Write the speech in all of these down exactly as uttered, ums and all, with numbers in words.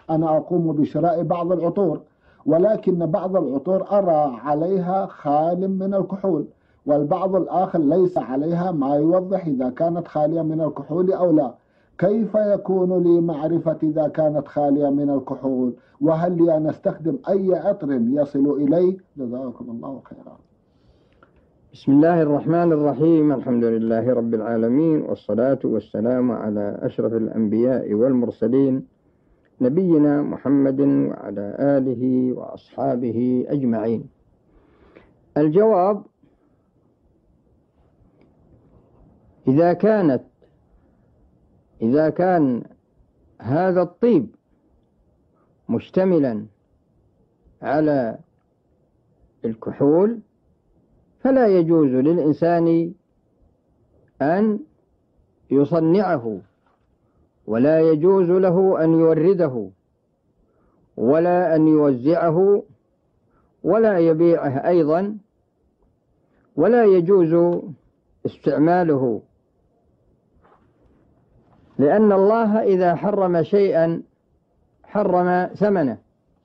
أنا أقوم بشراء بعض العطور، ولكن بعض العطور أرى عليها خال من الكحول، والبعض الآخر ليس عليها ما يوضح إذا كانت خالية من الكحول أو لا. كيف يكون لي معرفة إذا كانت خالية من الكحول؟ وهل لي أن أستخدم أي عطر يصل إلي؟ جزاكم الله خيرا. بسم الله الرحمن الرحيم. الحمد لله رب العالمين، والصلاة والسلام على أشرف الأنبياء والمرسلين، نبينا محمد وعلى آله وأصحابه أجمعين. الجواب: إذا كانت إذا كان هذا الطيب مشتملا على الكحول فلا يجوز للإنسان أن يصنعه، ولا يجوز له أن يورده، ولا أن يوزعه، ولا يبيعه أيضا، ولا يجوز استعماله، لأن الله إذا حرم شيئا حرم ثمنه،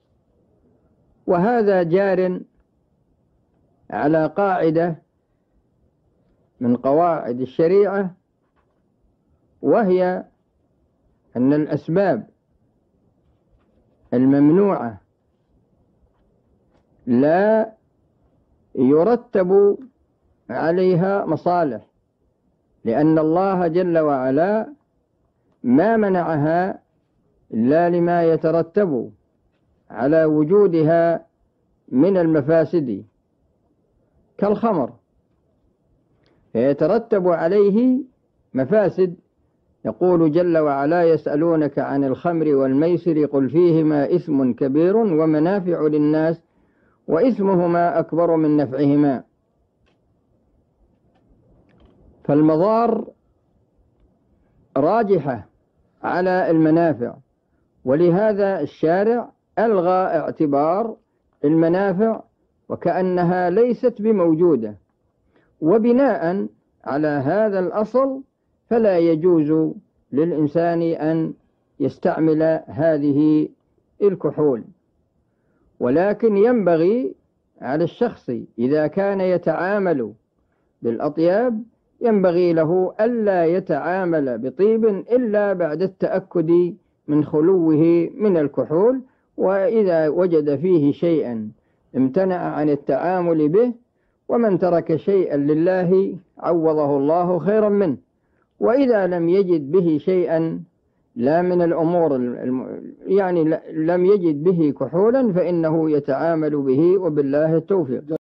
وهذا جار على قاعدة من قواعد الشريعة، وهي أن الأسباب الممنوعة لا يرتب عليها مصالح، لأن الله جل وعلا ما منعها إلا لما يترتب على وجودها من المفاسد، كالخمر فيترتب عليه مفاسد. يقول جل وعلا: يسألونك عن الخمر والميسر قل فيهما إثم كبير ومنافع للناس وإثمهما أكبر من نفعهما. فالمضار راجحة على المنافع، ولهذا الشارع ألغى اعتبار المنافع وكأنها ليست بموجودة. وبناء على هذا الأصل فلا يجوز للإنسان أن يستعمل هذه الكحول، ولكن ينبغي على الشخص إذا كان يتعامل بالأطياب ينبغي له ألا يتعامل بطيب إلا بعد التأكد من خلوه من الكحول، وإذا وجد فيه شيئا امتنع عن التعامل به، ومن ترك شيئا لله عوضه الله خيرا منه. وإذا لم يجد به شيئا لا من الأمور الم... يعني لم يجد به كحولا فإنه يتعامل به، وبالله التوفيق.